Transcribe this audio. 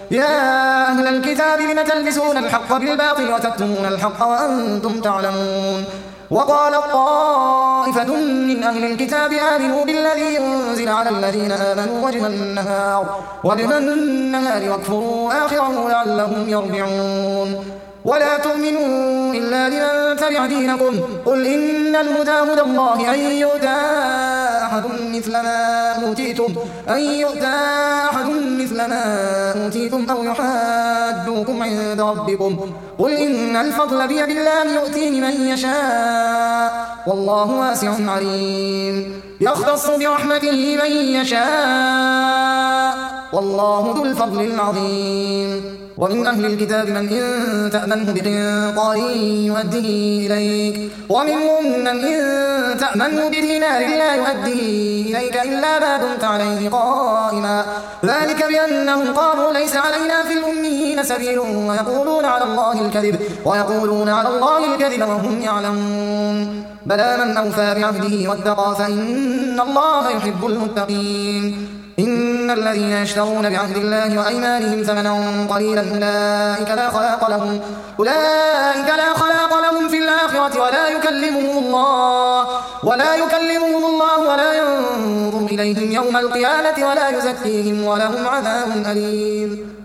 يا أهل الكتاب لم تلبسون الحق بالباطل وتكتمون الحق وأنتم تعلمون وقالت طائفة من أهل الكتاب آمنوا بالذي أنزل على الذين آمنوا وجه النهار واكفروا آخره لعلهم يرجعون ولا تؤمنوا إلا لمن تبع دينكم قل إن الهدى هدى الله أن يؤتى أحد مثل ما أوتيتم أو يحاجوكم عند ربكم قل إن الفضل بيد الله يؤتيه من يشاء والله واسع عليم يختص برحمته من يشاء والله ذو الفضل العظيم ومن أهل الكتاب من إن تأمنه بقنطار يؤديه إليك ومنهم من إن تأمنه بدينار لا يؤديه إليك إلا ما دمت عليه قائما ذلك بأنهم قالوا ليس علينا في الأميين سبيل ويقولون على الله الكذب وهم يعلمون بلى من أوفى بعهده واتقى فإن الله يحب المتقين إن الذين يشترون بعهد الله وأيمانهم ثمنا قليلا أولئك لا خلاق لهم في الآخرة ولا يكلمهم الله ولا ينظر إليهم يوم القيامة ولا يزكيهم ولهم عذاب أليم